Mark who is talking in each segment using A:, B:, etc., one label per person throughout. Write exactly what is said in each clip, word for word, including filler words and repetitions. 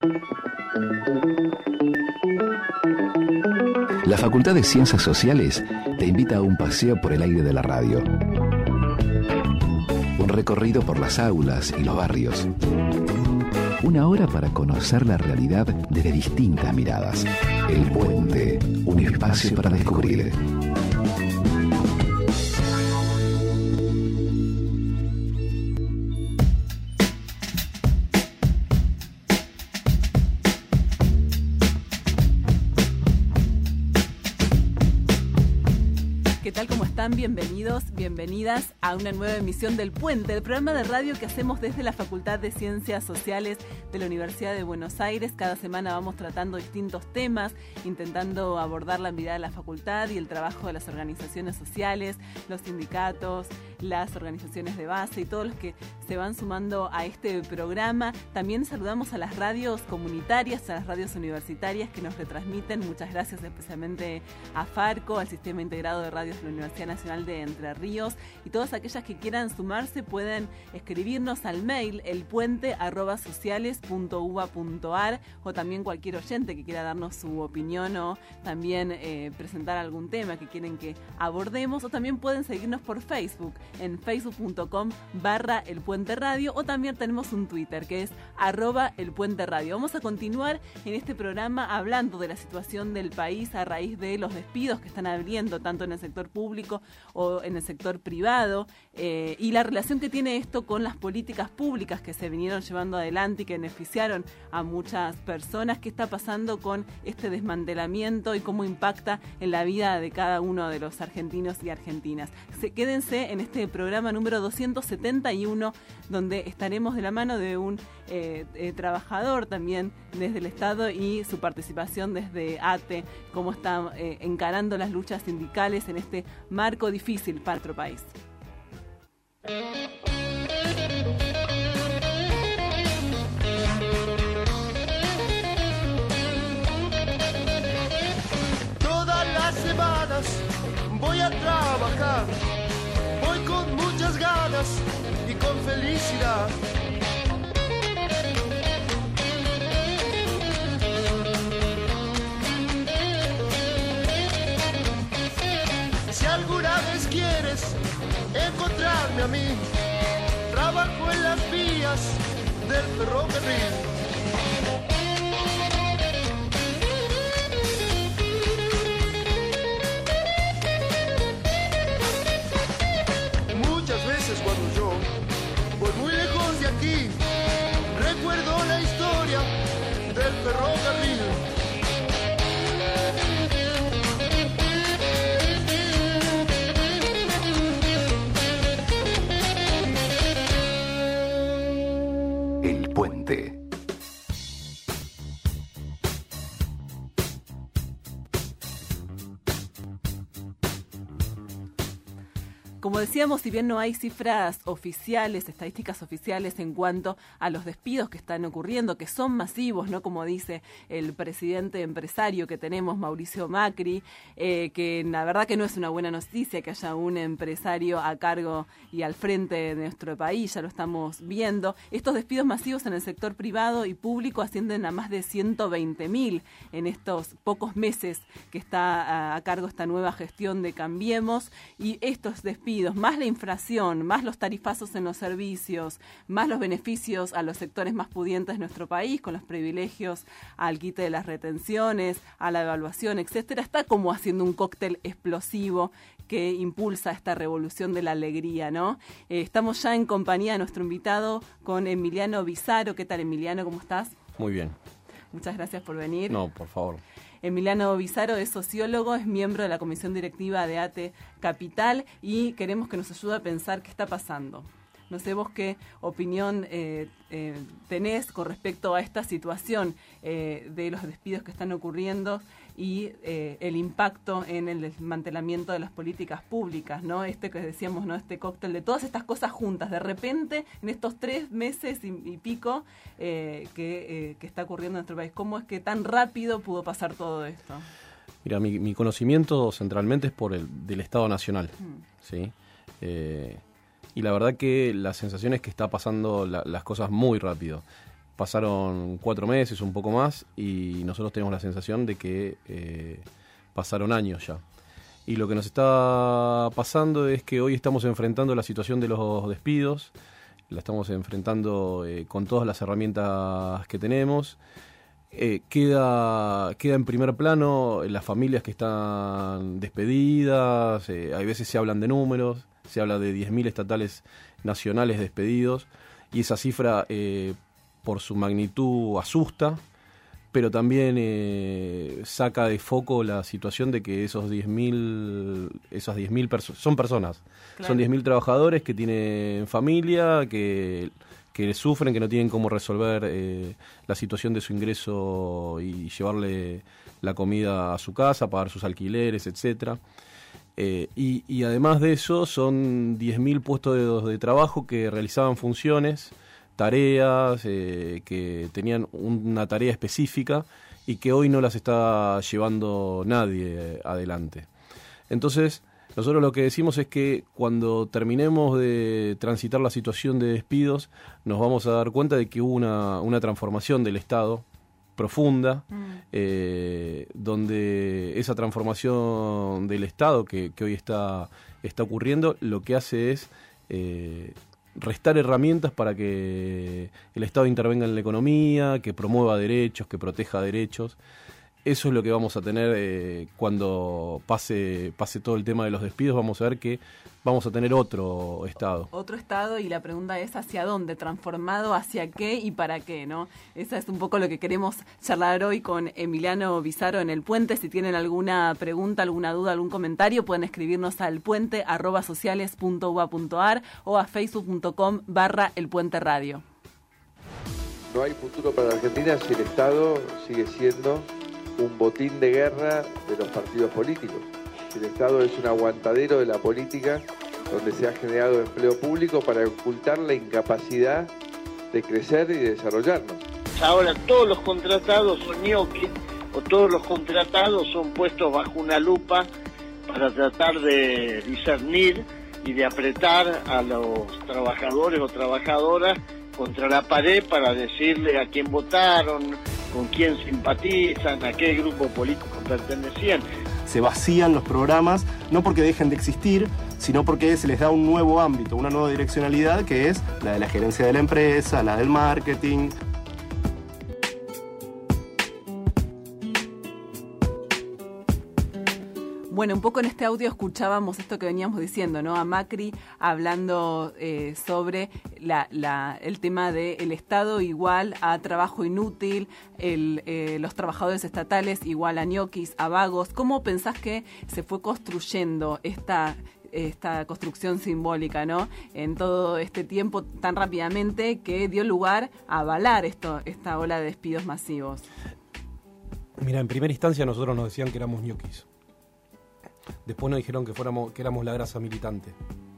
A: La Facultad de Ciencias Sociales te invita a un paseo por el aire de la radio. Un recorrido por las aulas y los barrios. Una hora para conocer la realidad desde distintas miradas. El Puente, un espacio para descubrir.
B: ¿Qué tal? ¿Cómo están? Bienvenidos, bienvenidas a una nueva emisión del Puente, el programa de radio que hacemos desde la Facultad de Ciencias Sociales de la Universidad de Buenos Aires. Cada semana vamos tratando distintos temas, intentando abordar la mirada de la facultad y el trabajo de las organizaciones sociales, los sindicatos, las organizaciones de base y todos los que se van sumando a este programa. También saludamos a las radios comunitarias, a las radios universitarias que nos retransmiten. Muchas gracias especialmente a Farco, al Sistema Integrado de Radios de la Universidad Nacional de Entre Ríos, y todas aquellas que quieran sumarse pueden escribirnos al mail elpuente arroba sociales punto uva punto ar, o también cualquier oyente que quiera darnos su opinión o también eh, presentar algún tema que quieren que abordemos, o también pueden seguirnos por Facebook en facebook punto com barra elpuente radio, o también tenemos un Twitter que es arroba elpuente radio. Vamos a continuar en este programa hablando de la situación del país a raíz de los despidos que están habiendo tanto en el sector público o en el sector privado, eh, y la relación que tiene esto con las políticas públicas que se vinieron llevando adelante y que beneficiaron a muchas personas. ¿Qué está pasando con este desmantelamiento y cómo impacta en la vida de cada uno de los argentinos y argentinas? Se, quédense en este programa número doscientos setenta y uno, donde estaremos de la mano de un eh, eh, trabajador también desde el Estado y su participación desde A T E, cómo está eh, encarando las luchas sindicales en este marco difícil para nuestro país.
C: Todas las semanas voy a trabajar, voy con muchas ganas y con felicidad. Si alguna vez quieres encontrarme a mí, trabajo en las vías del ferrocarril. Muchas veces cuando yo voy muy lejos de aquí, recuerdo la historia del ferrocarril.
A: El Puente.
B: Como decíamos, si bien no hay cifras oficiales, estadísticas oficiales en cuanto a los despidos que están ocurriendo, que son masivos, ¿no? Como dice el presidente empresario que tenemos, Mauricio Macri, eh, que la verdad que no es una buena noticia que haya un empresario a cargo y al frente de nuestro país, ya lo estamos viendo. Estos despidos masivos en el sector privado y público ascienden a más de ciento veinte mil en estos pocos meses que está a, a cargo esta nueva gestión de Cambiemos, y estos despidos más la inflación, más los tarifazos en los servicios, más los beneficios a los sectores más pudientes de nuestro país, con los privilegios al quite de las retenciones, a la devaluación, etcétera, está como haciendo un cóctel explosivo que impulsa esta revolución de la alegría, ¿no? Eh, estamos ya en compañía de nuestro invitado, con Emiliano Bizaro. ¿Qué tal, Emiliano? ¿Cómo estás?
D: Muy bien.
B: Muchas gracias por venir.
D: No, por favor.
B: Emiliano Bizaro es sociólogo, es miembro de la comisión directiva de A T E Capital, y queremos que nos ayude a pensar qué está pasando. No sé vos qué opinión eh, eh, tenés con respecto a esta situación eh, de los despidos que están ocurriendo y eh, el impacto en el desmantelamiento de las políticas públicas, ¿no? Este que decíamos, ¿no? Este cóctel de todas estas cosas juntas, de repente, en estos tres meses y, y pico eh, que, eh, que está ocurriendo en nuestro país. ¿Cómo es que tan rápido pudo pasar todo esto?
D: Mira, mi, mi conocimiento centralmente es por el del Estado Nacional, mm. ¿sí? Eh, y la verdad que la sensación es que está pasando la, las cosas muy rápido. pasaron cuatro meses, un poco más, y nosotros tenemos la sensación de que eh, pasaron años ya. Y lo que nos está pasando es que hoy estamos enfrentando la situación de los despidos, la estamos enfrentando eh, con todas las herramientas que tenemos. Eh, queda, queda en primer plano las familias que están despedidas, eh, hay veces se hablan de números, se habla de diez mil estatales nacionales despedidos, y esa cifra eh, por su magnitud asusta, pero también eh, saca de foco la situación de que esos diez mil, esas diez mil personas, son personas, claro. Son diez mil trabajadores que tienen familia, que, que sufren, que no tienen cómo resolver eh, la situación de su ingreso y llevarle la comida a su casa, pagar sus alquileres, etcétera. Eh, y, y además de eso, son diez mil puestos de, de trabajo que realizaban funciones, tareas, eh, que tenían una tarea específica y que hoy no las está llevando nadie adelante. Entonces, nosotros lo que decimos es que cuando terminemos de transitar la situación de despidos, nos vamos a dar cuenta de que hubo una, una transformación del Estado profunda, mm. eh, donde esa transformación del Estado que, que hoy está, está ocurriendo, lo que hace es eh, restar herramientas para que el Estado intervenga en la economía, que promueva derechos, que proteja derechos. Eso es lo que vamos a tener eh, cuando pase, pase todo el tema de los despidos. Vamos a ver que vamos a tener otro Estado.
B: Otro Estado, y la pregunta es ¿hacia dónde? ¿Transformado? ¿Hacia qué y para qué? ¿No? Esa es un poco lo que queremos charlar hoy con Emiliano Bizarro en El Puente. Si tienen alguna pregunta, alguna duda, algún comentario, pueden escribirnos al puente arroba sociales punto u a punto a r o a facebook punto com barra el puente radio.
E: No hay futuro para Argentina si el Estado sigue siendo un botín de guerra de los partidos políticos. El Estado es un aguantadero de la política donde se ha generado empleo público para ocultar la incapacidad de crecer y de desarrollarnos.
F: Ahora todos los contratados son ñoquis, o todos los contratados son puestos bajo una lupa para tratar de discernir y de apretar a los trabajadores o trabajadoras contra la pared para decirle a quién votaron, con quién simpatizan, a qué grupo político pertenecían.
G: Se vacían los programas, no porque dejen de existir, sino porque se les da un nuevo ámbito, una nueva direccionalidad, que es la de la gerencia de la empresa, la del marketing.
B: Bueno, un poco en este audio escuchábamos esto que veníamos diciendo, ¿no? A Macri hablando eh, sobre la, la, el tema del Estado igual a trabajo inútil, el, eh, los trabajadores estatales igual a ñoquis, a vagos. ¿Cómo pensás que se fue construyendo esta, esta construcción simbólica, ¿no? En todo este tiempo tan rápidamente que dio lugar a avalar esto, esta ola de despidos masivos?
D: Mira, en primera instancia nosotros nos decían que éramos ñoquis. Después nos dijeron que fuéramos, que éramos la grasa militante.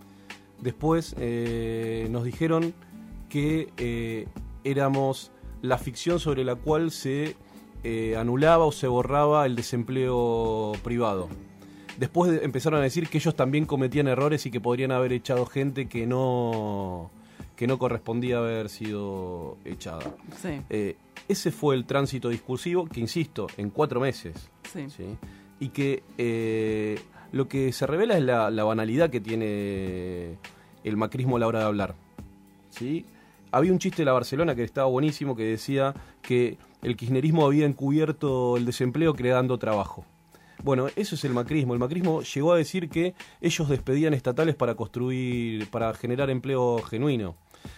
D: Después eh, nos dijeron que eh, éramos la ficción sobre la cual se eh, anulaba o se borraba el desempleo privado. Después de, empezaron a decir que ellos también cometían errores y que podrían haber echado gente que no, que no correspondía haber sido echada.
B: Sí.
D: Eh, ese fue el tránsito discursivo que, insisto, en cuatro meses.
B: Sí.
D: ¿sí? Y que eh, lo que se revela es la, la banalidad que tiene el macrismo a la hora de hablar, ¿sí? Había un chiste de la Barcelona que estaba buenísimo, que decía que el kirchnerismo había encubierto el desempleo creando trabajo. Bueno, eso es el macrismo. El macrismo llegó a decir que ellos despedían estatales para construir, para generar empleo genuino.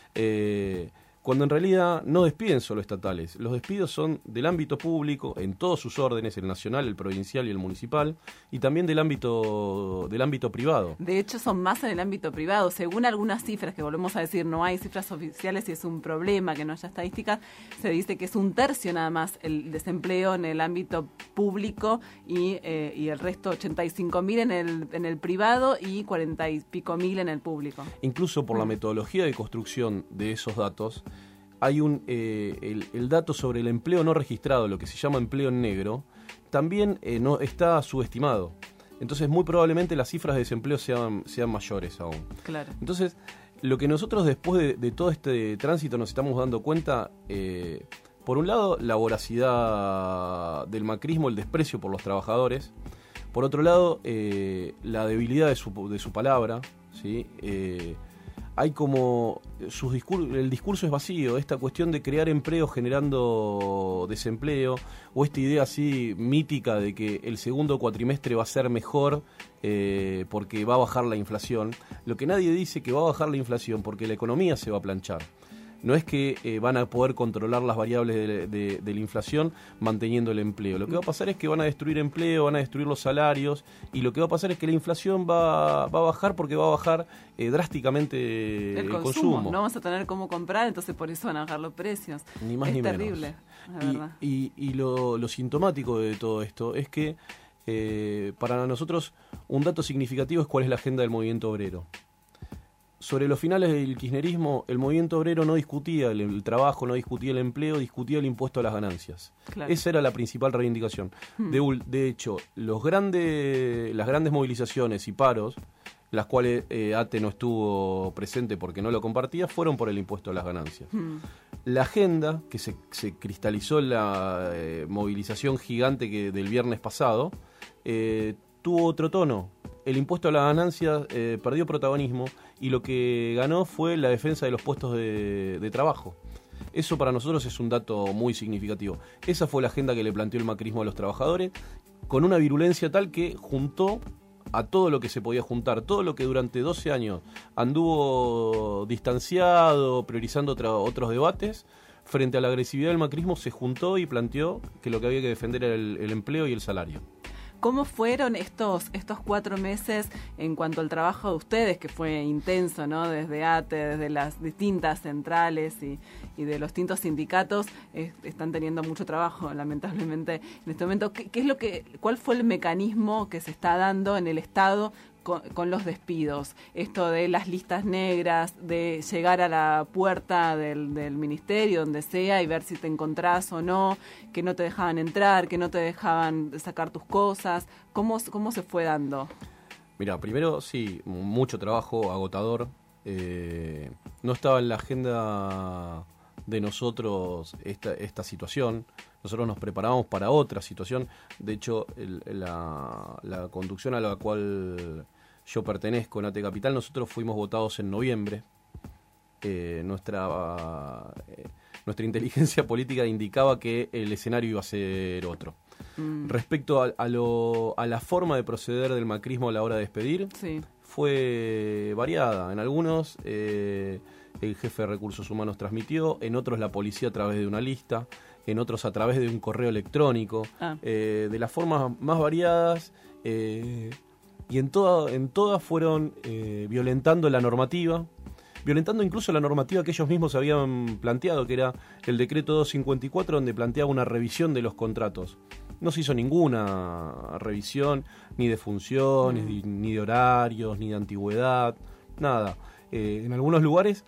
D: Eh, cuando en realidad no despiden solo estatales. Los despidos son del ámbito público, en todos sus órdenes, el nacional, el provincial y el municipal, y también del ámbito del ámbito privado.
B: De hecho, son más en el ámbito privado. Según algunas cifras, que volvemos a decir, no hay cifras oficiales y es un problema que no haya estadísticas, se dice que es un tercio nada más el desempleo en el ámbito público y, eh, y el resto, ochenta y cinco mil en el, en el privado y cuarenta y pico mil en el público.
D: Incluso por la metodología de construcción de esos datos, hay un eh, el, el dato sobre el empleo no registrado, lo que se llama empleo en negro, también eh, no está subestimado. Entonces, muy probablemente las cifras de desempleo sean, sean mayores aún.
B: Claro.
D: Entonces, Lo que nosotros después de, de todo este tránsito nos estamos dando cuenta, eh, por un lado, la voracidad del macrismo, el desprecio por los trabajadores. Por otro lado, eh, la debilidad de su, de su palabra, ¿sí? Eh, hay como sus discur- el discurso es vacío, esta cuestión de crear empleo generando desempleo, o esta idea así mítica de que el segundo cuatrimestre va a ser mejor eh, porque va a bajar la inflación. Lo que nadie dice que va a bajar la inflación porque la economía se va a planchar. No es que eh, van a poder controlar las variables de, de, de la inflación manteniendo el empleo. Lo que va a pasar es que van a destruir empleo, van a destruir los salarios, y lo que va a pasar es que la inflación va, va a bajar porque va a bajar eh, drásticamente el, el consumo. consumo.
B: No vamos a tener cómo comprar, entonces por eso van a bajar los precios.
D: Ni más
B: es
D: ni
B: terrible,
D: menos.
B: La verdad.
D: Y, y, y lo, lo sintomático de todo esto es que eh, para nosotros un dato significativo es cuál es la agenda del movimiento obrero. Sobre los finales del kirchnerismo, el movimiento obrero no discutía el, el trabajo, no discutía el empleo, discutía el impuesto a las ganancias. Claro. Esa era la principal reivindicación. Hmm. De, de hecho, los grandes, las grandes movilizaciones y paros, las cuales eh, A T E no estuvo presente porque no lo compartía, fueron por el impuesto a las ganancias. Hmm. La agenda, que se, se cristalizó en la eh, movilización gigante que del viernes pasado, eh, tuvo otro tono. El impuesto a las ganancias eh, perdió protagonismo y lo que ganó fue la defensa de los puestos de, de trabajo. Eso para nosotros es un dato muy significativo. Esa fue la agenda que le planteó el macrismo a los trabajadores, con una virulencia tal que juntó a todo lo que se podía juntar, todo lo que durante doce años anduvo distanciado, priorizando otra, otros debates. Frente a la agresividad del macrismo se juntó y planteó que lo que había que defender era el, el empleo y el salario.
B: ¿Cómo fueron estos estos cuatro meses en cuanto al trabajo de ustedes, que fue intenso, ¿no? Desde A T E, desde las distintas centrales y, y de los distintos sindicatos, eh, están teniendo mucho trabajo, lamentablemente, en este momento. ¿Qué, qué es lo que, cuál fue el mecanismo que se está dando en el Estado con, con los despidos? Esto de las listas negras, de llegar a la puerta del, del ministerio, donde sea, y ver si te encontrás o no, que no te dejaban entrar, que no te dejaban sacar tus cosas. ¿Cómo, cómo se fue dando?
D: Mira, primero sí, mucho trabajo, agotador. Eh, no estaba en la agenda de nosotros esta, esta situación. Nosotros nos preparábamos para otra situación. De hecho, el, la, la conducción a la cual yo pertenezco en A T E Capital, nosotros fuimos votados en noviembre. Eh, nuestra, eh, nuestra inteligencia política indicaba que el escenario iba a ser otro. Mm. Respecto a, a, lo, a la forma de proceder del macrismo a la hora de despedir, sí, fue variada. En algunos eh, el jefe de recursos humanos transmitió, en otros la policía a través de una lista, en otros a través de un correo electrónico, ah. eh, de las formas más variadas, eh, y en, toda, en todas fueron eh, violentando la normativa, violentando incluso la normativa que ellos mismos habían planteado, que era el decreto doscientos cincuenta y cuatro, donde planteaba una revisión de los contratos. No se hizo ninguna revisión, ni de funciones, mm. ni, ni de horarios, ni de antigüedad, nada. Eh, en algunos lugares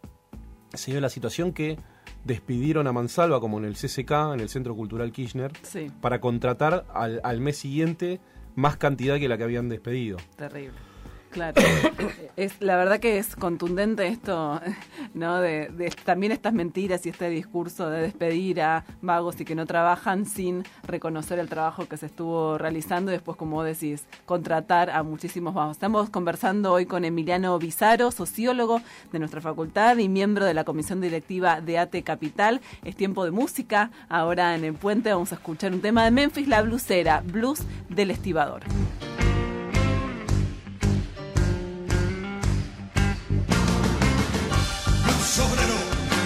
D: se dio la situación que despidieron a mansalva, como en el C C K, en el Centro Cultural Kirchner, sí, para contratar al, al mes siguiente más cantidad que la que habían despedido.
B: Terrible. Claro, es la verdad que es contundente esto, ¿no? De, de también estas mentiras y este discurso de despedir a vagos y que no trabajan sin reconocer el trabajo que se estuvo realizando y después, como decís, contratar a muchísimos vagos. Estamos conversando hoy con Emiliano Bizarro, sociólogo de nuestra facultad y miembro de la comisión directiva de A T E Capital. Es tiempo de música. Ahora en el puente vamos a escuchar un tema de Memphis, La Blusera, Blues del Estibador.
H: Obrero.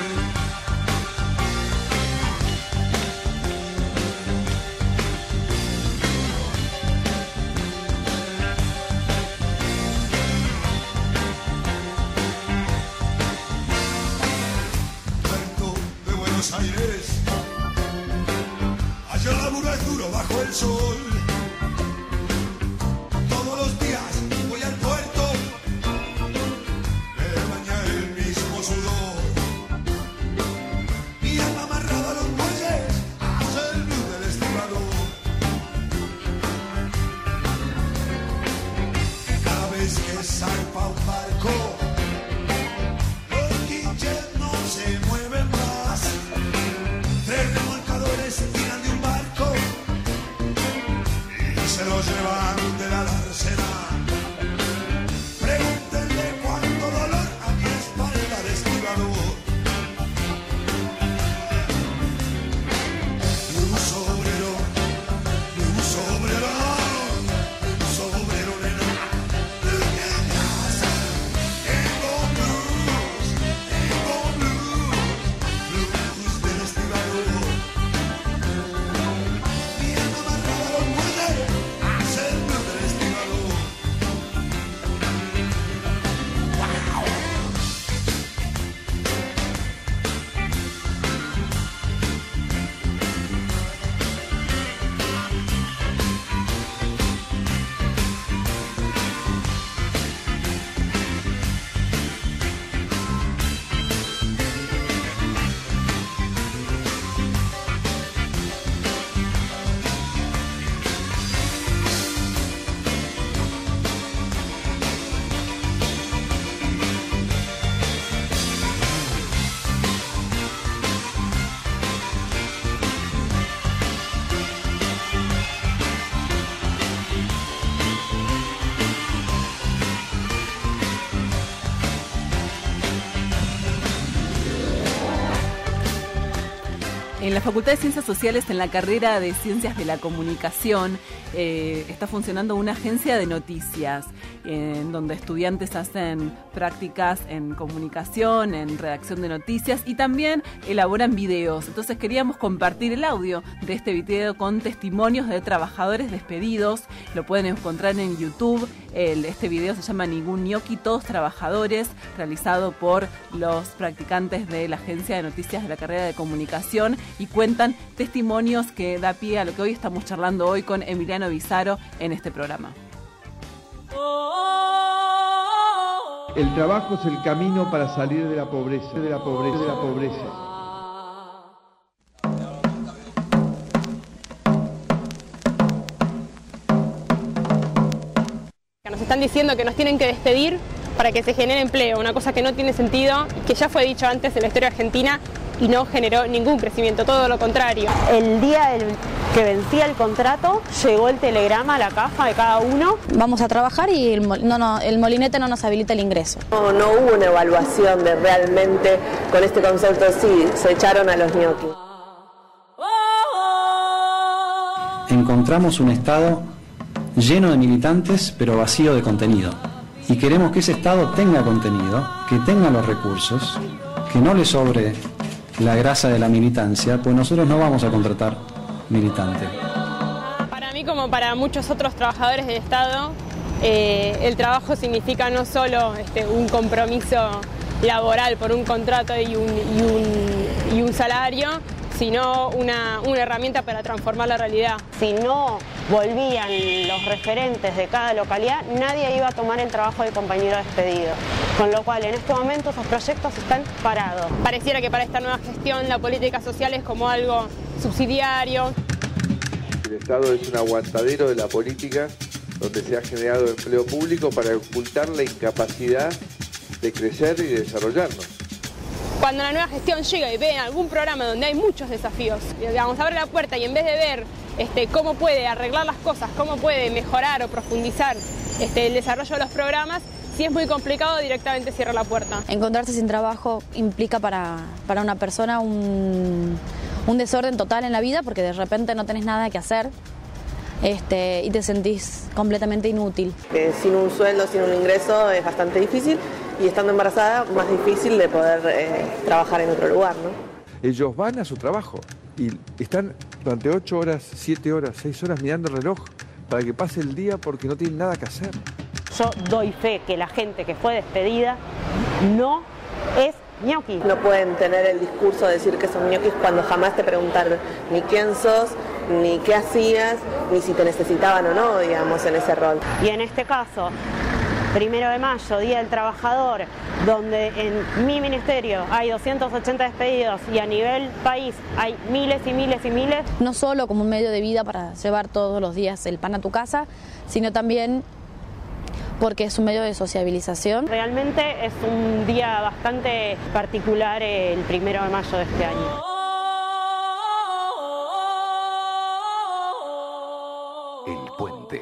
H: Puerto de Buenos Aires, allá el laburo es duro bajo el sol. Todos los días voy al puerto, me baña el mismo sudor. Mi alma amarrada a los muelles hace el blues del estibador. Cada vez que zarpa un barco,
B: En la Facultad de Ciencias Sociales, en la carrera de Ciencias de la Comunicación, eh, está funcionando una agencia de noticias, en donde estudiantes hacen prácticas en comunicación, en redacción de noticias y también elaboran videos. Entonces queríamos compartir el audio de este video con testimonios de trabajadores despedidos. Lo pueden encontrar en YouTube. El, este video se llama Ningún Ñoqui, todos trabajadores, realizado por los practicantes de la agencia de noticias de la carrera de comunicación, y cuentan testimonios que da pie a lo que hoy estamos charlando hoy con Emiliano Bizarro en este programa.
I: El trabajo es el camino para salir de la pobreza, de la pobreza, de la pobreza.
J: Nos están diciendo que nos tienen que despedir para que se genere empleo, una cosa que no tiene sentido, que ya fue dicho antes en la historia argentina y no generó ningún crecimiento, todo lo contrario.
K: El día del que vencía el contrato, llegó el telegrama a la caja de cada uno.
L: Vamos a trabajar y el, no, no, el molinete no nos habilita el ingreso.
K: No, no hubo una evaluación de realmente, con este concepto, sí, se echaron a los ñoquis.
M: Encontramos un Estado lleno de militantes, pero vacío de contenido. Y queremos que ese Estado tenga contenido, que tenga los recursos, que no le sobre la grasa de la militancia, pues nosotros no vamos a contratar militantes.
J: Para mí, como para muchos otros trabajadores del Estado, eh, el trabajo significa no solo este, un compromiso laboral por un contrato y un, y un, y un salario, sino una, una herramienta para transformar la realidad.
K: Si no volvían los referentes de cada localidad, nadie iba a tomar el trabajo del compañero despedido. Con lo cual, en este momento, esos proyectos están parados.
J: Pareciera que para esta nueva gestión la política social es como algo subsidiario.
E: El Estado es un aguantadero de la política donde se ha generado empleo público para ocultar la incapacidad de crecer y de desarrollarnos.
J: Cuando la nueva gestión llega y ve algún programa donde hay muchos desafíos, digamos, abre la puerta y en vez de ver este, cómo puede arreglar las cosas, cómo puede mejorar o profundizar este, el desarrollo de los programas, si es muy complicado, directamente cierra la puerta.
L: Encontrarse sin trabajo implica para, para una persona un, un desorden total en la vida, porque de repente no tenés nada que hacer este, y te sentís completamente inútil.
K: Eh, sin un sueldo, sin un ingreso es bastante difícil, y estando embarazada más difícil de poder eh, trabajar en otro lugar, ¿no?
I: Ellos van a su trabajo y están durante ocho horas, siete horas, seis horas mirando el reloj para que pase el día porque no tienen nada que hacer.
K: Yo doy fe que la gente que fue despedida no es ñoqui. No pueden tener el discurso de decir que son ñoquis cuando jamás te preguntaron ni quién sos, ni qué hacías, ni si te necesitaban o no, digamos, en ese rol. Y en este caso, primero de mayo, Día del Trabajador, donde en mi ministerio hay doscientos ochenta despedidos y a nivel país hay miles y miles y miles.
L: No solo como un medio de vida para llevar todos los días el pan a tu casa, sino también porque es un medio de sociabilización.
K: Realmente es un día bastante particular el primero de mayo de este año.
A: El Puente.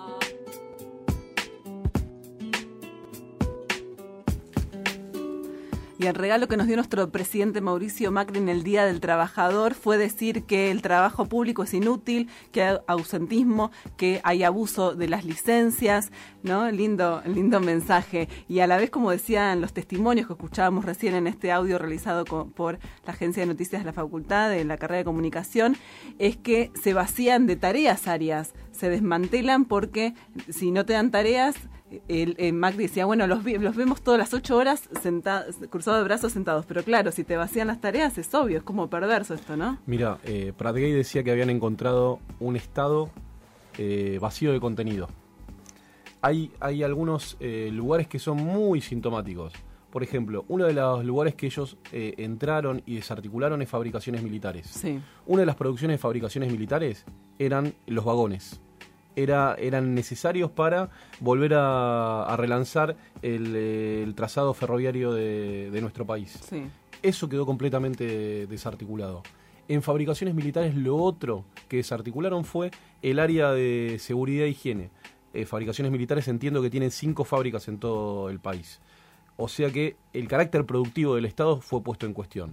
B: Y el regalo que nos dio nuestro presidente Mauricio Macri en el Día del Trabajador fue decir que el trabajo público es inútil, que hay ausentismo, que hay abuso de las licencias, ¿no? Lindo, lindo mensaje. Y a la vez, como decían los testimonios que escuchábamos recién en este audio realizado con, por la Agencia de Noticias de la Facultad de la carrera de Comunicación, es que se vacían de tareas áreas, se desmantelan porque si no te dan tareas... El, el Macri decía, bueno, los, los vemos todas las ocho horas sentados, cruzados de brazos sentados, pero claro, si te vacían las tareas es obvio, es como perverso esto, ¿no?
D: Mira, eh, Pratgay decía que habían encontrado un estado eh, vacío de contenido. Hay, hay algunos eh, lugares que son muy sintomáticos. Por ejemplo, uno de los lugares que ellos eh, entraron y desarticularon es fabricaciones militares.
B: Sí.
D: Una de las producciones de fabricaciones militares eran los vagones. Era, eran necesarios para volver a, a relanzar el, el trazado ferroviario de, de nuestro país.
B: Sí.
D: Eso quedó completamente desarticulado. En fabricaciones militares lo otro que desarticularon fue el área de seguridad e higiene. Eh, fabricaciones militares entiendo que tienen cinco fábricas en todo el país. O sea que el carácter productivo del Estado fue puesto en cuestión.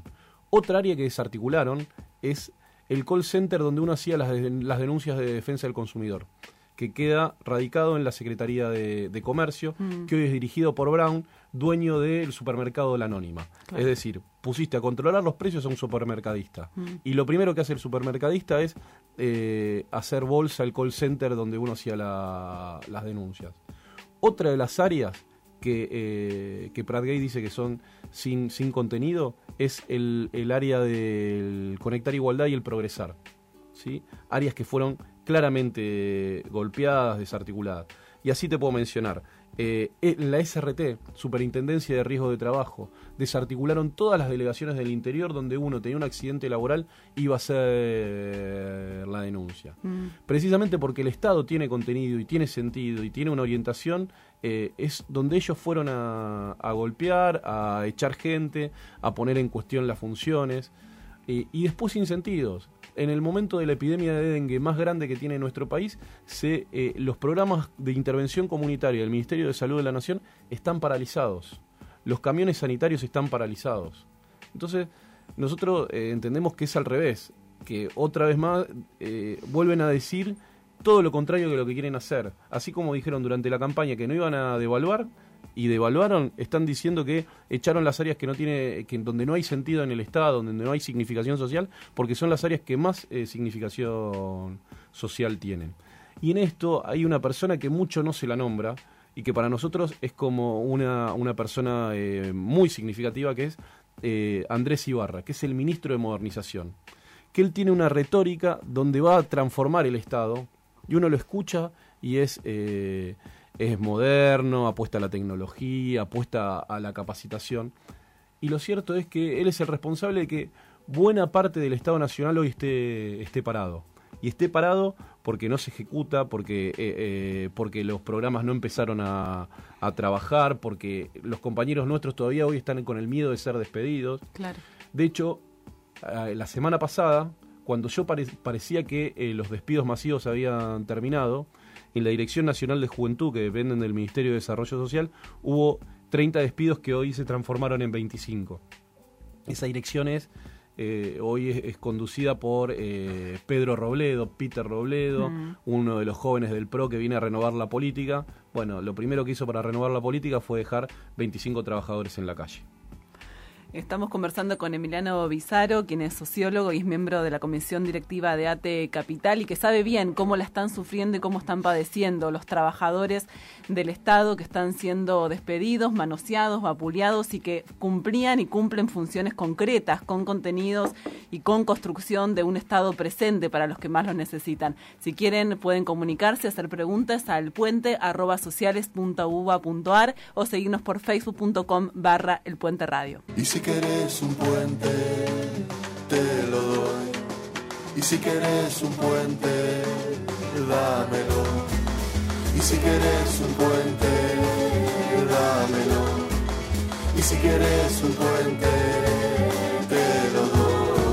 D: Otra área que desarticularon es el call center donde uno hacía las, las denuncias de defensa del consumidor, que queda radicado en la Secretaría de, de Comercio, mm. que hoy es dirigido por Brown, dueño del supermercado La Anónima. Claro. Es decir, pusiste a controlar los precios a un supermercadista. Mm. Y lo primero que hace el supermercadista es eh, hacer bolsa el call center donde uno hacía la, las denuncias. Otra de las áreas que, eh, que Pratgate dice que son sin, sin contenido es el, el área del conectar igualdad y el progresar, ¿sí? Áreas que fueron claramente golpeadas, desarticuladas. Y así te puedo mencionar. Eh, en la S R T, Superintendencia de Riesgo de Trabajo, desarticularon todas las delegaciones del interior donde uno tenía un accidente laboral y iba a hacer la denuncia. Mm. Precisamente porque el Estado tiene contenido y tiene sentido y tiene una orientación, eh, es donde ellos fueron a, a golpear, a echar gente, a poner en cuestión las funciones, eh, y después sin sentidos. En el momento de la epidemia de dengue más grande que tiene nuestro país, se, eh, los programas de intervención comunitaria del Ministerio de Salud de la Nación están paralizados. Los camiones sanitarios están paralizados. Entonces, nosotros eh, entendemos que es al revés, que otra vez más eh, vuelven a decir todo lo contrario de lo que quieren hacer. Así como dijeron durante la campaña que no iban a devaluar, y devaluaron, están diciendo que echaron las áreas que no tiene, que donde no hay sentido en el Estado, donde no hay significación social, porque son las áreas que más eh, significación social tienen. Y en esto hay una persona que mucho no se la nombra y que para nosotros es como una, una persona eh, muy significativa, que es eh, Andrés Ibarra, que es el ministro de Modernización. Que él tiene una retórica donde va a transformar el Estado y uno lo escucha y es... Eh, es moderno, apuesta a la tecnología, apuesta a la capacitación. Y lo cierto es que él es el responsable de que buena parte del Estado Nacional hoy esté, esté parado. Y esté parado porque no se ejecuta, porque, eh, eh, porque los programas no empezaron a, a trabajar, porque los compañeros nuestros todavía hoy están con el miedo de ser despedidos. Claro. De hecho, eh, la semana pasada, cuando yo pare, parecía que eh, los despidos masivos habían terminado, en la Dirección Nacional de Juventud, que dependen del Ministerio de Desarrollo Social, hubo treinta despidos que hoy se transformaron en veinticinco. Esa dirección es, eh, hoy es, es conducida por eh, Pedro Robledo, Peter Robledo, mm. uno de los jóvenes del P R O que viene a renovar la política. Bueno, lo primero que hizo para renovar la política fue dejar veinticinco trabajadores en la calle.
B: Estamos conversando con Emiliano Bizaro, quien es sociólogo y es miembro de la comisión directiva de A T E Capital y que sabe bien cómo la están sufriendo y cómo están padeciendo los trabajadores del Estado que están siendo despedidos, manoseados, vapuleados y que cumplían y cumplen funciones concretas, con contenidos y con construcción de un Estado presente para los que más lo necesitan. Si quieren pueden comunicarse, hacer preguntas al puente arroba sociales punto uva punto ar o seguirnos por facebook punto com barra el puente radio.
H: Si querés un puente, te lo doy. Y si querés un puente, dámelo. Y si querés un puente, dámelo. Y si querés un puente, te lo doy.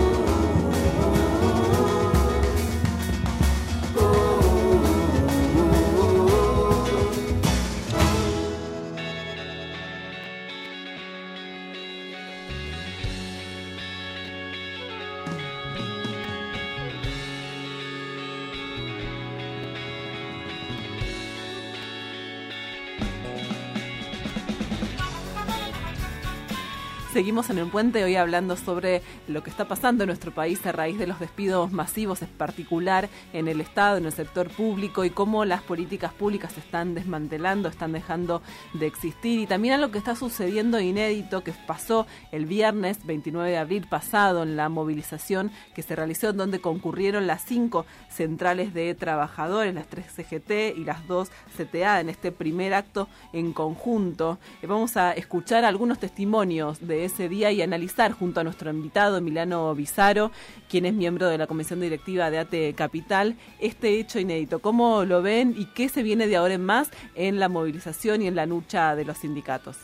B: Seguimos en el puente hoy hablando sobre lo que está pasando en nuestro país a raíz de los despidos masivos, en particular en el Estado, en el sector público, y cómo las políticas públicas se están desmantelando, están dejando de existir. Y también a lo que está sucediendo inédito, que pasó el viernes veintinueve de abril pasado en la movilización que se realizó, en donde concurrieron las cinco centrales de trabajadores, las tres C G T y las dos C T A, en este primer acto en conjunto. Eh, vamos a escuchar algunos testimonios de ese día y analizar junto a nuestro invitado Emiliano Bizaro, quien es miembro de la comisión directiva de A T E Capital, este hecho inédito. ¿Cómo lo ven y qué se viene de ahora en más en la movilización y en la lucha de los sindicatos?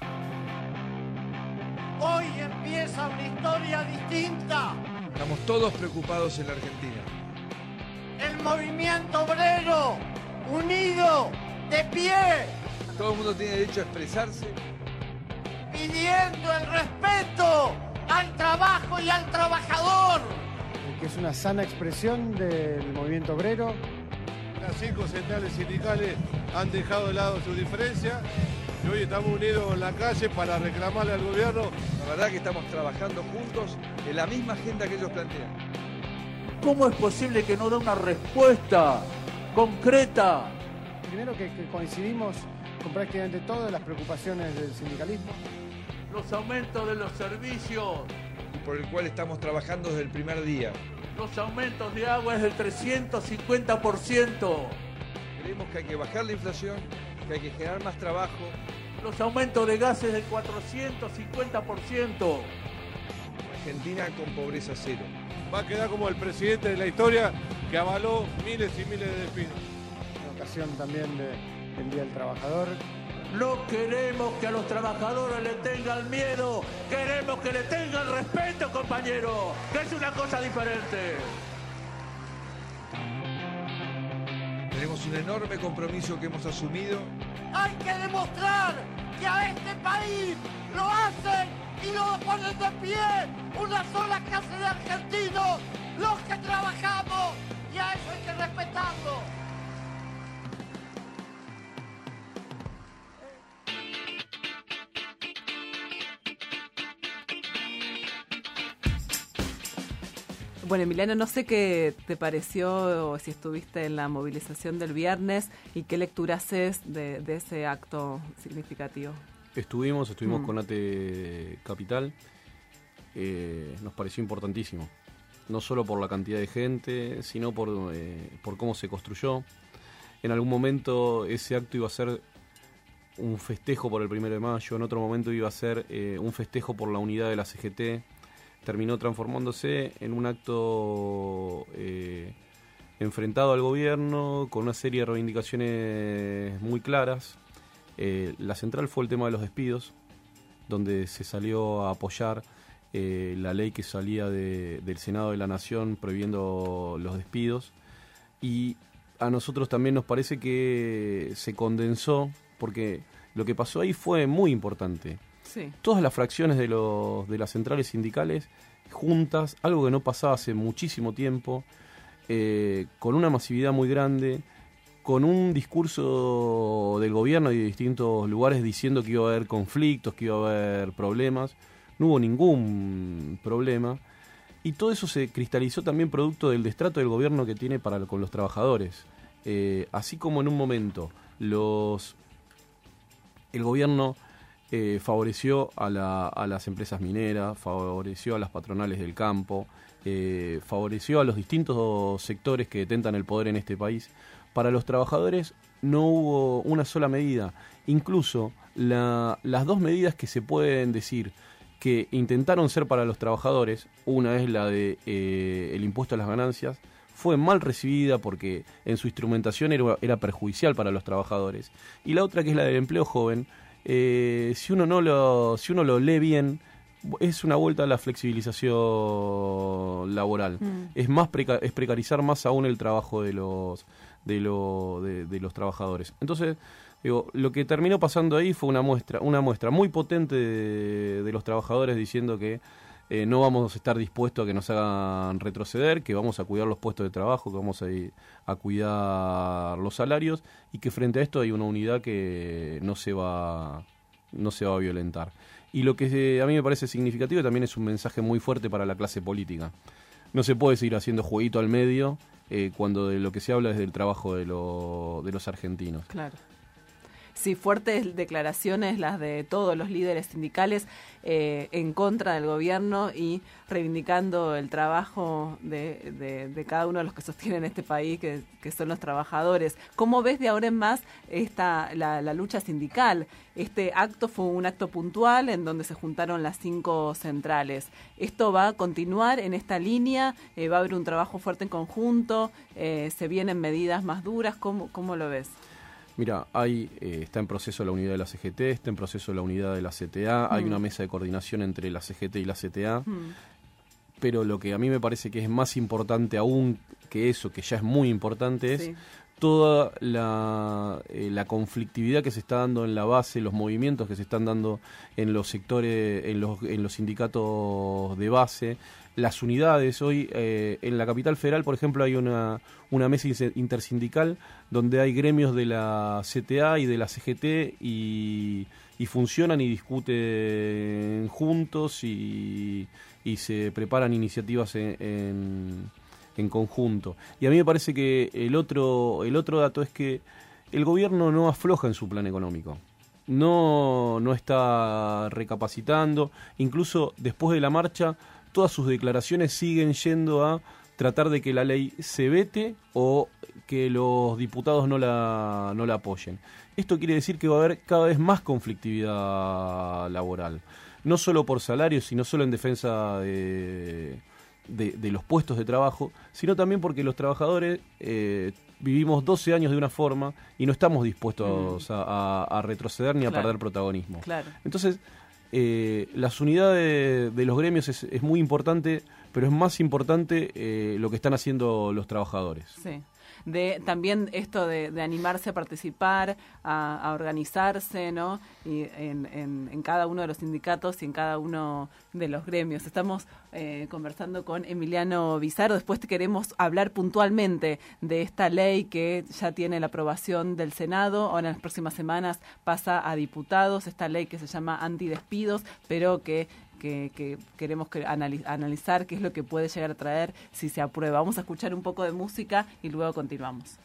C: Hoy empieza una historia distinta.
I: Estamos todos preocupados en la Argentina.
C: El movimiento obrero, unido, de pie.
I: Todo el mundo tiene derecho a expresarse.
C: Pidiendo el respeto al trabajo y al trabajador.
N: Que es una sana expresión del movimiento obrero.
O: Las cinco centrales sindicales han dejado de lado su diferencia y hoy estamos unidos en la calle para reclamarle al gobierno.
P: La verdad que estamos trabajando juntos en la misma agenda que ellos plantean.
Q: ¿Cómo es posible que no dé una respuesta concreta?
N: Primero que, que coincidimos con prácticamente todas las preocupaciones del sindicalismo.
Q: Los aumentos de los servicios.
P: Por el cual estamos trabajando desde el primer día.
Q: Los aumentos de agua es del trescientos cincuenta por ciento.
P: Creemos que hay que bajar la inflación, que hay que generar más trabajo.
Q: Los aumentos de gases del cuatrocientos cincuenta por ciento.
P: Argentina con pobreza cero.
O: Va a quedar como el presidente de la historia que avaló miles y miles de despidos.
N: En ocasión también de, del Día del Trabajador.
Q: No queremos que a los trabajadores le tengan miedo, queremos que le tengan respeto, compañero, que es una cosa diferente.
P: Tenemos un enorme compromiso que hemos asumido.
C: Hay que demostrar que a este país lo hacen y lo ponen de pie una sola clase de argentinos, los que trabajamos, y a eso hay que respetarlo.
B: Bueno, Emiliano, no sé qué te pareció o si estuviste en la movilización del viernes y qué lectura haces de, de ese acto significativo.
D: Estuvimos, estuvimos
B: Mm.
D: con A T E Capital, eh, nos pareció importantísimo, no solo por la cantidad de gente, sino por, eh, por cómo se construyó. En algún momento ese acto iba a ser un festejo por el primero de mayo, en otro momento iba a ser eh, un festejo por la unidad de la C G T, terminó transformándose en un acto eh, enfrentado al gobierno, con una serie de reivindicaciones muy claras. Eh, la central fue el tema de los despidos, donde se salió a apoyar eh, la ley que salía de, del Senado de la Nación prohibiendo los despidos. Y a nosotros también nos parece que se condensó, porque lo que pasó ahí fue muy importante.
B: Sí.
D: Todas las fracciones de, los, de las centrales sindicales juntas, algo que no pasaba hace muchísimo tiempo, eh, con una masividad muy grande, con un discurso del gobierno y de distintos lugares diciendo que iba a haber conflictos, que iba a haber problemas. No hubo ningún problema. Y todo eso se cristalizó también producto del destrato del gobierno que tiene para con los trabajadores. Eh, así como en un momento los el gobierno eh, favoreció a, la, a las empresas mineras, favoreció a las patronales del campo, eh, favoreció a los distintos sectores que detentan el poder en este país, para los trabajadores no hubo una sola medida. Incluso la, las dos medidas que se pueden decir que intentaron ser para los trabajadores, una es la de eh, el impuesto a las ganancias, fue mal recibida porque en su instrumentación era, era perjudicial para los trabajadores, y la otra, que es la del empleo joven, eh, si uno no lo si uno lo lee bien, es una vuelta a la flexibilización laboral. Mm. Es más preca- es precarizar más aún el trabajo de los de, lo, de, de los trabajadores. Entonces, digo, lo que terminó pasando ahí fue una muestra, una muestra muy potente de, de los trabajadores diciendo que eh, no vamos a estar dispuestos a que nos hagan retroceder, que vamos a cuidar los puestos de trabajo, que vamos a, ir a cuidar los salarios, y que frente a esto hay una unidad que no se va, no se va a violentar. Y lo que a mí me parece significativo también es un mensaje muy fuerte para la clase política. No se puede seguir haciendo jueguito al medio eh, cuando de lo que se habla es del trabajo de, lo, de los argentinos.
B: Claro. Sí, fuertes declaraciones las de todos los líderes sindicales eh, en contra del gobierno y reivindicando el trabajo de, de, de cada uno de los que sostienen este país, que, que son los trabajadores. ¿Cómo ves de ahora en más esta la, la lucha sindical? Este acto fue un acto puntual en donde se juntaron las cinco centrales. ¿Esto va a continuar en esta línea? Eh, ¿Va a haber un trabajo fuerte en conjunto? Eh, ¿Se vienen medidas más duras? ¿Cómo, cómo lo ves?
D: Mira, hay, eh, está en proceso la unidad de la C G T, está en proceso la unidad de la C T A, mm. hay una mesa de coordinación entre la C G T y la C T A, mm. pero lo que a mí me parece que es más importante aún que eso, que ya es muy importante, es sí. toda la, eh, la conflictividad que se está dando en la base, los movimientos que se están dando en los sectores, en los, en los sindicatos de base, las unidades. Hoy eh, en la capital federal, por ejemplo, hay una, una mesa intersindical donde hay gremios de la C T A y de la C G T y, y funcionan y discuten juntos y, y se preparan iniciativas en, en en conjunto. Y a mí me parece que el otro el otro dato es que el gobierno no afloja en su plan económico. No, no está recapacitando. Incluso después de la marcha, todas sus declaraciones siguen yendo a tratar de que la ley se vete o que los diputados no la, no la apoyen. Esto quiere decir que va a haber cada vez más conflictividad laboral. No solo por salarios, sino solo en defensa de... De, de los puestos de trabajo, sino también porque los trabajadores eh, vivimos doce años de una forma y no estamos dispuestos mm. a, a, a retroceder ni claro. a perder protagonismo.
B: Claro.
D: Entonces, eh, las unidades de, de los gremios es, es muy importante, pero es más importante eh, lo que están haciendo los trabajadores.
B: Sí. De también esto de, de animarse a participar, a, a organizarse, ¿no? Y en, en, en cada uno de los sindicatos y en cada uno de los gremios. Estamos eh, conversando con Emiliano Bizarro. Después te queremos hablar puntualmente de esta ley que ya tiene la aprobación del Senado. Ahora en las próximas semanas pasa a diputados. Esta ley que se llama antidespidos, pero que Que, que queremos que analizar qué es lo que puede llegar a traer si se aprueba. Vamos a escuchar un poco de música y luego continuamos.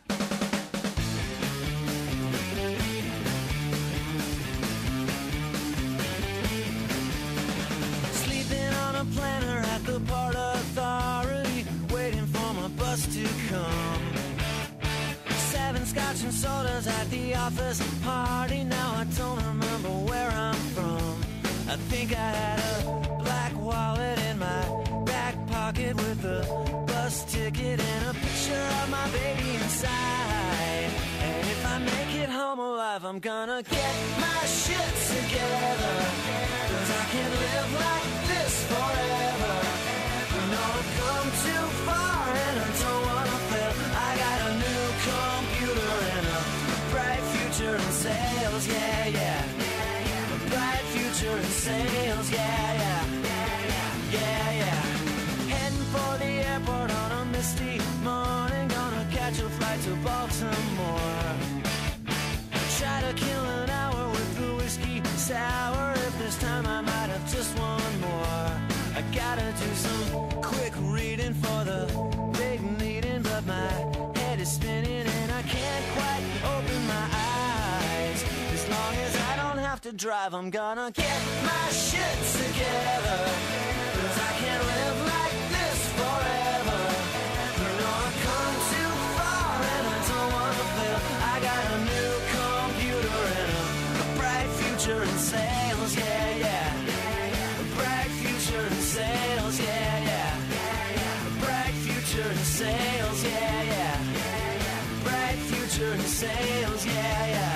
R: Sleeping on a planner at the Port Authority, waiting for my bus to come. Seven scotch and sodas at the office party. Now I don't remember where I'm from. I think I had a black wallet in my back pocket with a bus ticket and a picture of my baby inside. And if I make it home alive, I'm gonna get my shit together, 'cause I can't live like this forever. You know I've come too far and I don't wanna fail. I got a new computer and a bright future in sales, yeah, yeah. Bright future in sales, yeah, yeah, yeah, yeah. Heading for the airport on a misty morning, gonna catch a flight to Baltimore. Try to kill an hour with the whiskey sour. If there's time, I might have just one more. I gotta do some quick reading for the big meeting, but my head is spinning and I can't quite open my eyes. As long as I don't have to drive, I'm gonna get my shit together, 'cause I can't live like this forever. You know I've come too far and I don't wanna fail. I got a new computer and a, a bright future in sales, yeah, yeah. A bright future in sales, yeah, yeah. A bright future in sales, yeah, yeah. Bright future in sales, yeah, yeah.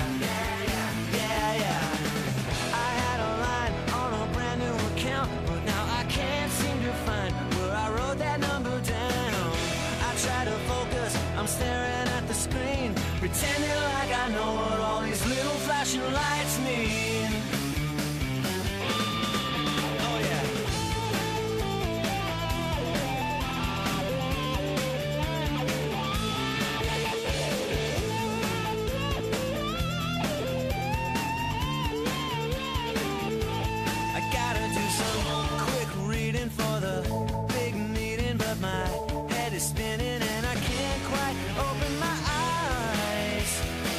R: I'm staring at the screen, pretending like I know what all these little flashing lights mean. Oh yeah. I gotta do some quick reading for the big meeting, but my head is spinning and I can't quite open my eyes.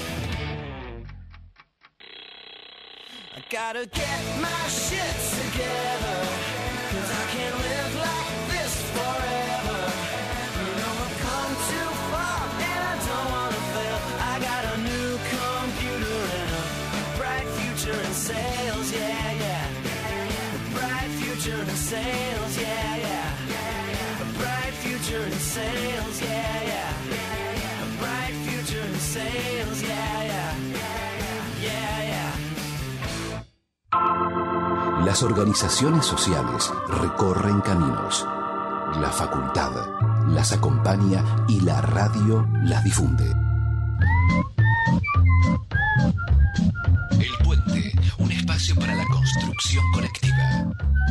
R: I gotta get my shit together, 'cause I can't live like this forever. You know I've come too far and I don't wanna fail. I got a new computer and a bright future in sales, yeah, yeah. A bright future in sales, yeah, yeah. A bright future in sales, yeah, yeah. A bright future in sales, yeah, yeah. Yeah, yeah.
A: Las organizaciones sociales recorren caminos. La facultad las acompaña y la radio las difunde. El Puente, un espacio para la construcción colectiva.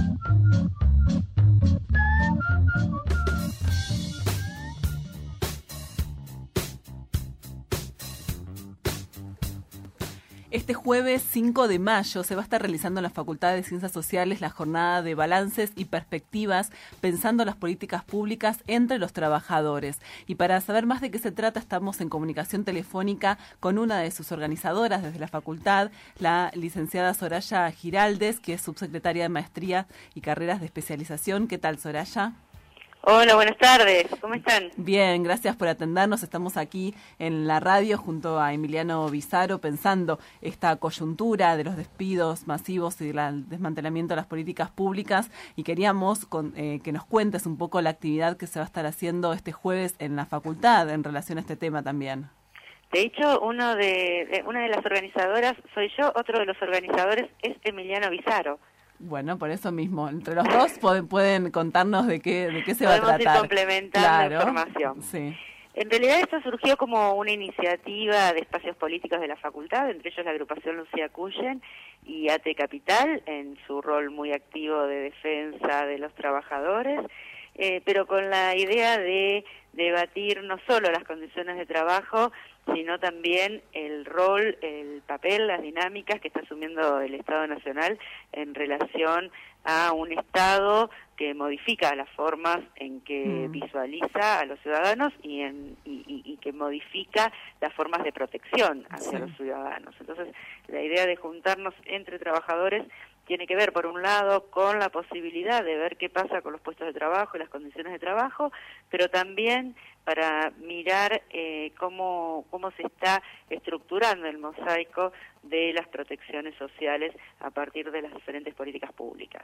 B: Este jueves cinco de mayo se va a estar realizando en la Facultad de Ciencias Sociales la jornada de balances y perspectivas pensando las políticas públicas entre los trabajadores. Y para saber más de qué se trata estamos en comunicación telefónica con una de sus organizadoras desde la facultad, la licenciada Soraya Giraldes, que es subsecretaria de Maestría y Carreras de Especialización. ¿Qué tal, Soraya?
S: Hola, buenas tardes. ¿Cómo están?
B: Bien, gracias por atendernos. Estamos aquí en la radio junto a Emiliano Bizarro pensando esta coyuntura de los despidos masivos y del desmantelamiento de las políticas públicas y queríamos con, eh, que nos cuentes un poco la actividad que se va a estar haciendo este jueves en la facultad en relación a este tema también.
S: De hecho, uno de, de una de las organizadoras soy yo, otro de los organizadores es Emiliano Bizarro.
B: Bueno, por eso mismo, entre los dos pueden, pueden contarnos de qué, de qué se Podemos va a tratar.
S: Podemos ir complementando
B: claro.
S: la información.
B: Sí.
S: En realidad esto surgió como una iniciativa de espacios políticos de la facultad, entre ellos la agrupación Lucía Cuyen y A T Capital, en su rol muy activo de defensa de los trabajadores, eh, pero con la idea de debatir no solo las condiciones de trabajo, sino también el rol, el papel, las dinámicas que está asumiendo el Estado Nacional en relación a un Estado que modifica las formas en que mm. visualiza a los ciudadanos y, en, y, y, y que modifica las formas de protección hacia sí. los ciudadanos. Entonces, la idea de juntarnos entre trabajadores tiene que ver, por un lado, con la posibilidad de ver qué pasa con los puestos de trabajo y las condiciones de trabajo, pero también para mirar eh, cómo, cómo se está estructurando el mosaico de las protecciones sociales a partir de las diferentes políticas públicas.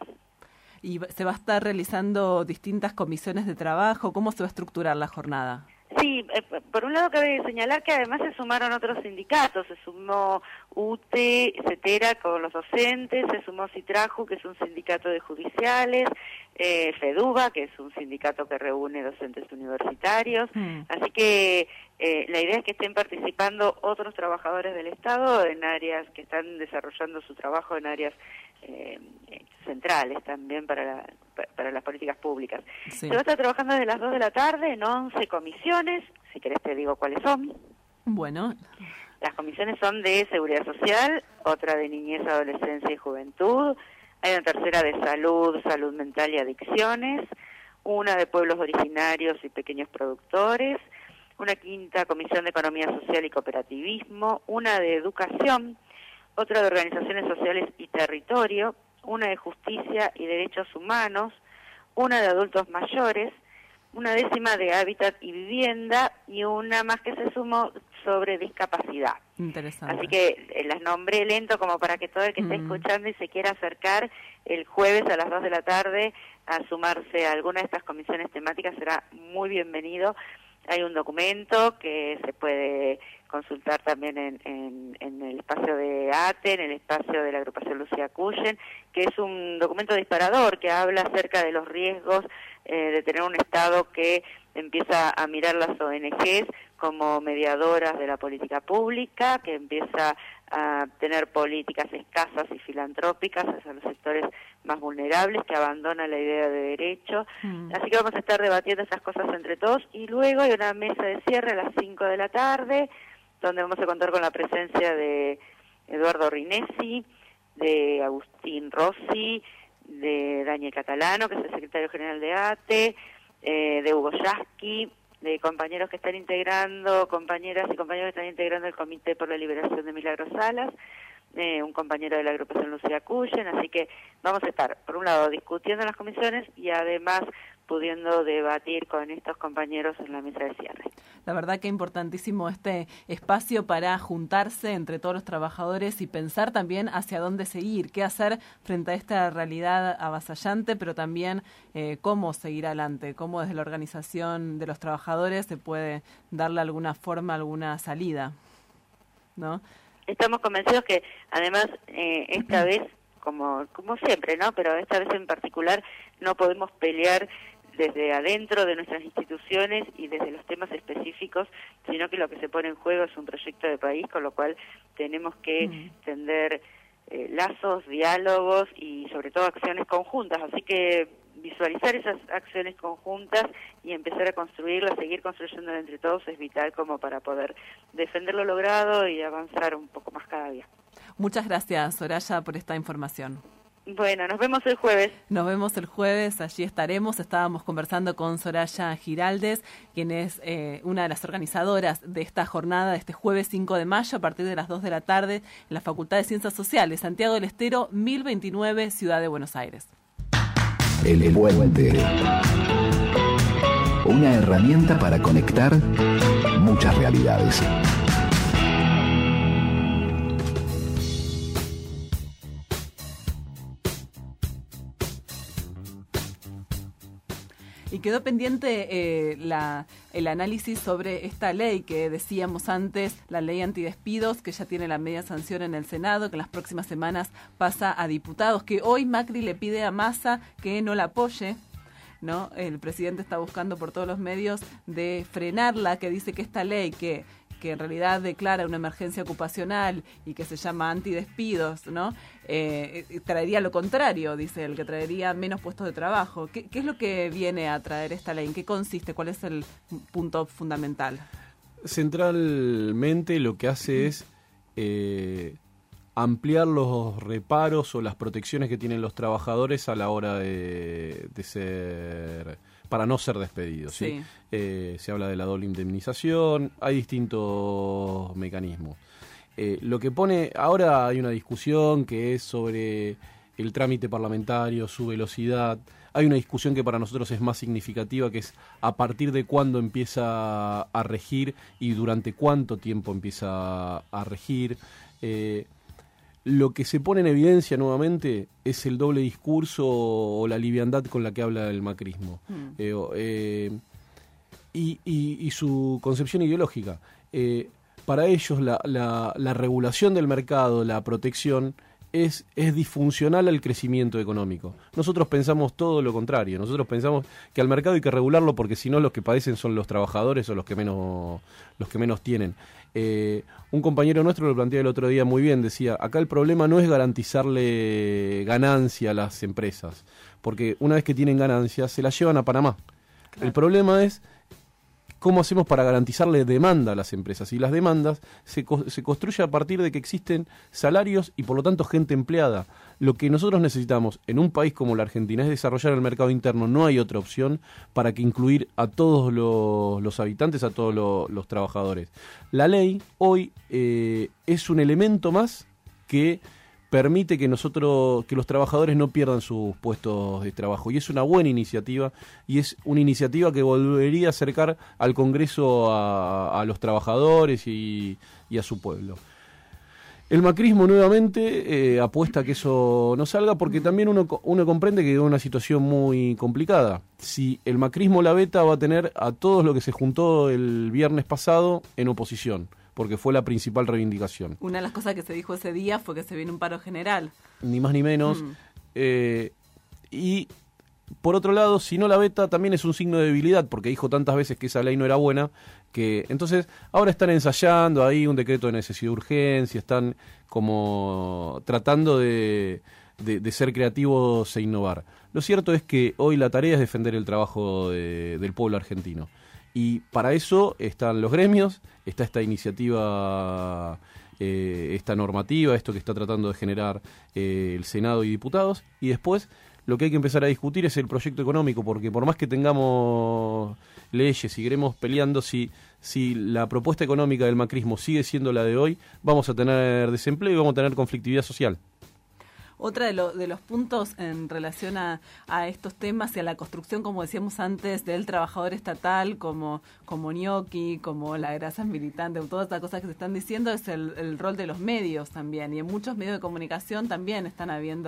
B: Y se va a estar realizando distintas comisiones de trabajo. ¿Cómo se va a estructurar la jornada?
S: Sí, eh, por un lado cabe señalar que además se sumaron otros sindicatos, se sumó U T E, CETERA con los docentes, se sumó CITRAJU, que es un sindicato de judiciales, eh, FEDUBA, que es un sindicato que reúne docentes universitarios, mm. así que eh, la idea es que estén participando otros trabajadores del Estado en áreas que están desarrollando su trabajo en áreas eh, centrales también para la para las políticas públicas. Sí. Se va a estar trabajando desde las dos de la tarde en once comisiones, si querés te digo cuáles son.
B: Bueno.
S: Las comisiones son de Seguridad Social, otra de Niñez, Adolescencia y Juventud, hay una tercera de Salud, Salud Mental y Adicciones, una de Pueblos Originarios y Pequeños Productores, una quinta Comisión de Economía Social y Cooperativismo, una de Educación, otra de Organizaciones Sociales y Territorio, una de Justicia y Derechos Humanos, una de Adultos Mayores, una décima de Hábitat y Vivienda y una más que se sumó sobre discapacidad.
B: Interesante.
S: Así que eh, las nombré lento como para que todo el que mm. esté escuchando y se quiera acercar el jueves a las dos de la tarde a sumarse a alguna de estas comisiones temáticas será muy bienvenido. Hay un documento que se puede consultar también en, en, en el espacio de A T E, en el espacio de la agrupación Lucía Cuyen, que es un documento disparador que habla acerca de los riesgos eh, de tener un Estado que empieza a mirar las O N Ges como mediadoras de la política pública, que empieza a tener políticas escasas y filantrópicas hacia los sectores más vulnerables, que abandona la idea de derecho. Mm. Así que vamos a estar debatiendo esas cosas entre todos. Y luego hay una mesa de cierre a las cinco de la tarde, donde vamos a contar con la presencia de Eduardo Rinesi, de Agustín Rossi, de Daniel Catalano, que es el secretario general de A T E, eh, de Hugo Yasky, de compañeros que están integrando, compañeras y compañeros que están integrando el Comité por la Liberación de Milagros Salas, eh, un compañero de la agrupación Lucía Cuyen, así que vamos a estar, por un lado, discutiendo en las comisiones y además pudiendo debatir con estos compañeros en la mesa de cierre.
B: La verdad que importantísimo este espacio para juntarse entre todos los trabajadores y pensar también hacia dónde seguir, qué hacer frente a esta realidad avasallante, pero también eh, cómo seguir adelante, cómo desde la organización de los trabajadores se puede darle alguna forma, alguna salida, ¿no?
S: Estamos convencidos que además eh, esta vez, como como siempre, ¿no? Pero esta vez en particular no podemos pelear desde adentro de nuestras instituciones y desde los temas específicos, sino que lo que se pone en juego es un proyecto de país, con lo cual tenemos que mm. tender eh, lazos, diálogos y sobre todo acciones conjuntas. Así que visualizar esas acciones conjuntas y empezar a construirlas, seguir construyéndolas entre todos es vital como para poder defender lo logrado y avanzar un poco más cada día.
B: Muchas gracias, Soraya, por esta información.
S: Bueno, nos vemos el jueves.
B: Nos vemos el jueves, allí estaremos. Estábamos conversando con Soraya Giraldes, quien es eh, una de las organizadoras de esta jornada de este jueves cinco de mayo a partir de las dos de la tarde en la Facultad de Ciencias Sociales, Santiago del Estero, mil veintinueve, Ciudad de Buenos Aires.
A: El puente. Una herramienta para conectar muchas realidades.
B: Y quedó pendiente eh, la, el análisis sobre esta ley que decíamos antes, la ley antidespidos, que ya tiene la media sanción en el Senado, que en las próximas semanas pasa a diputados, que hoy Macri le pide a Massa que no la apoye, ¿no? El presidente está buscando por todos los medios de frenarla, que dice que esta ley que... que en realidad declara una emergencia ocupacional y que se llama antidespidos, ¿no? Eh, traería lo contrario, dice él, que traería menos puestos de trabajo. ¿Qué, ¿Qué es lo que viene a traer esta ley? ¿En qué consiste? ¿Cuál es el punto fundamental?
D: Centralmente lo que hace es eh, ampliar los reparos o las protecciones que tienen los trabajadores a la hora de, de ser... para no ser despedidos. ¿sí? Sí. Eh, se habla de la doble indemnización, hay distintos mecanismos. Eh, lo que pone, ahora hay una discusión que es sobre el trámite parlamentario, su velocidad. Hay una discusión que para nosotros es más significativa, que es a partir de cuándo empieza a regir y durante cuánto tiempo empieza a regir. Eh, Lo que se pone en evidencia nuevamente es el doble discurso o la liviandad con la que habla el macrismo mm. eh, eh, y, y, y su concepción ideológica. Eh, para ellos la, la, la regulación del mercado, la protección, es, es disfuncional al crecimiento económico. Nosotros pensamos todo lo contrario. Nosotros pensamos que al mercado hay que regularlo porque si no los que padecen son los trabajadores o los que menos, los que menos tienen. Eh, un compañero nuestro lo planteaba el otro día muy bien, decía, acá el problema no es garantizarle ganancia a las empresas, porque una vez que tienen ganancias se las llevan a Panamá. Claro. El problema es cómo hacemos para garantizarle demanda a las empresas, y las demandas se, co- se construye a partir de que existen salarios y por lo tanto gente empleada. Lo que nosotros necesitamos en un país como la Argentina es desarrollar el mercado interno. No hay otra opción para que incluir a todos los, los habitantes, a todos los, los trabajadores. La ley hoy eh, es un elemento más que permite que nosotros, que los trabajadores no pierdan sus puestos de trabajo, y es una buena iniciativa, y es una iniciativa que volvería a acercar al Congreso a, a los trabajadores y, y a su pueblo. El macrismo nuevamente eh, apuesta a que eso no salga, porque también uno, uno comprende que es una situación muy complicada. Si el macrismo la veta, va a tener a todos lo que se juntó el viernes pasado en oposición, porque fue la principal reivindicación.
B: Una de las cosas que se dijo ese día fue que se viene un paro general.
D: Ni más ni menos.
B: Mm.
D: Eh, y por otro lado, si no la veta, también es un signo de debilidad, porque dijo tantas veces que esa ley no era buena, que entonces ahora están ensayando ahí un decreto de necesidad de urgencia, están como tratando de, de, de ser creativos e innovar. Lo cierto es que hoy la tarea es defender el trabajo de, del pueblo argentino. Y para eso están los gremios, está esta iniciativa, eh, esta normativa, esto que está tratando de generar eh, el Senado y diputados, y después lo que hay que empezar a discutir es el proyecto económico, porque por más que tengamos leyes, seguiremos peleando, si, si la propuesta económica del macrismo sigue siendo la de hoy, vamos a tener desempleo y vamos a tener conflictividad social.
B: Otra de, lo, de los puntos en relación a, a estos temas y a la construcción, como decíamos antes, del trabajador estatal, como, como Gnocchi, como la grasa militante, todas estas cosas que se están diciendo, es el, el rol de los medios también. Y en muchos medios de comunicación también están habiendo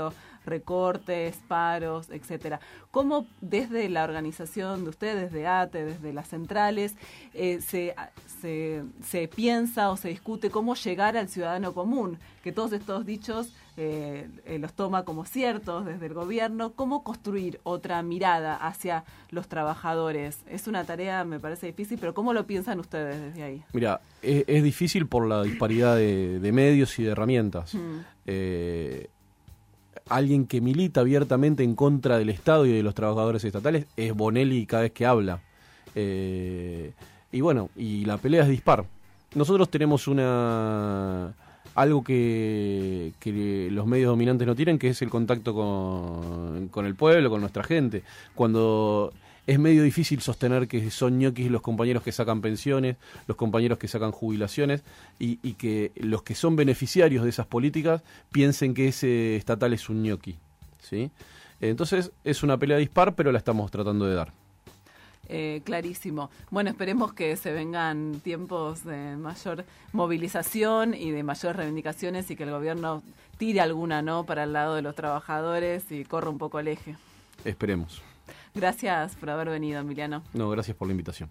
B: recortes, paros, etcétera. ¿Cómo desde la organización de ustedes, desde A T E, desde las centrales, eh, se, se, se piensa o se discute cómo llegar al ciudadano común? Que todos estos dichos eh, eh, los toma como ciertos desde el gobierno. ¿Cómo construir otra mirada hacia los trabajadores? Es una tarea, me parece difícil, pero ¿cómo lo piensan ustedes desde ahí?
D: Mira, es, es difícil por la disparidad de, de medios y de herramientas.
B: Mm.
D: Eh, alguien que milita abiertamente en contra del Estado y de los trabajadores estatales es Bonelli cada vez que habla. Eh, y bueno, y la pelea es dispar. Nosotros tenemos una algo que, que los medios dominantes no tienen, que es el contacto con, con el pueblo, con nuestra gente. Cuando es medio difícil sostener que son ñoquis los compañeros que sacan pensiones, los compañeros que sacan jubilaciones, y, y que los que son beneficiarios de esas políticas piensen que ese estatal es un ñoqui, ¿sí? Entonces es una pelea dispar, pero la estamos tratando de dar.
B: Eh, clarísimo. Bueno, esperemos que se vengan tiempos de mayor movilización y de mayores reivindicaciones y que el gobierno tire alguna, ¿no?, para el lado de los trabajadores y corra un poco el eje.
D: Esperemos.
B: Gracias por haber venido, Emiliano.
D: No, gracias por la invitación.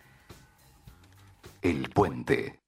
A: El Puente.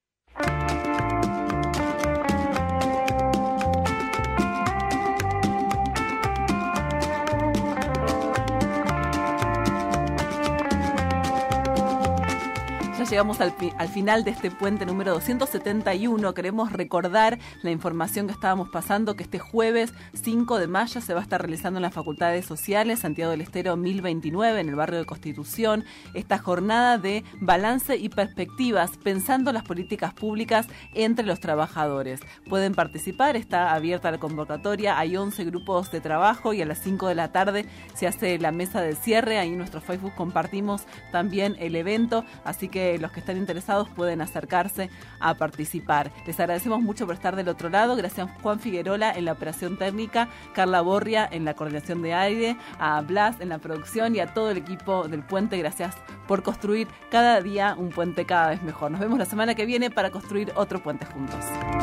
B: Llegamos al, al final de este puente número doscientos setenta y uno. Queremos recordar la información que estábamos pasando, que este jueves cinco de mayo se va a estar realizando en las Facultades Sociales Santiago del Estero mil veintinueve, en el barrio de Constitución, esta jornada de balance y perspectivas, pensando las políticas públicas entre los trabajadores. Pueden participar, está abierta la convocatoria, hay once grupos de trabajo y a las cinco de la tarde se hace la mesa de cierre. Ahí en nuestro Facebook compartimos también el evento, así que los que están interesados pueden acercarse a participar. Les agradecemos mucho por estar del otro lado. Gracias a Juan Figuerola en la operación técnica, Carla Borria en la coordinación de aire, a Blas en la producción y a todo el equipo del Puente. Gracias por construir cada día un puente cada vez mejor. Nos vemos la semana que viene para construir otro puente juntos.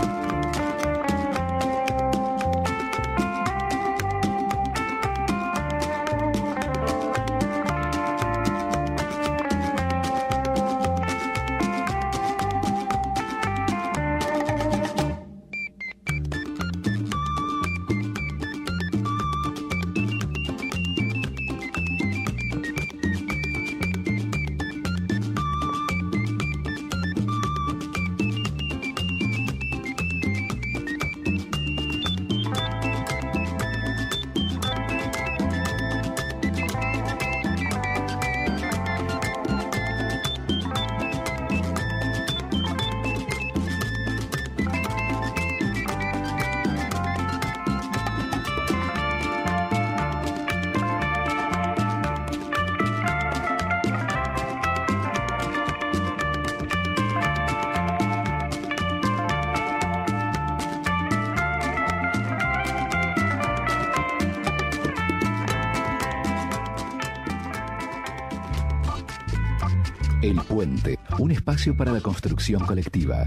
A: El Puente, un espacio para la construcción colectiva.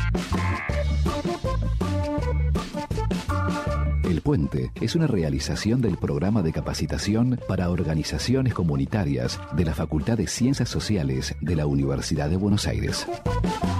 A: El Puente es una realización del programa de capacitación para organizaciones comunitarias de la Facultad de Ciencias Sociales de la Universidad de Buenos Aires.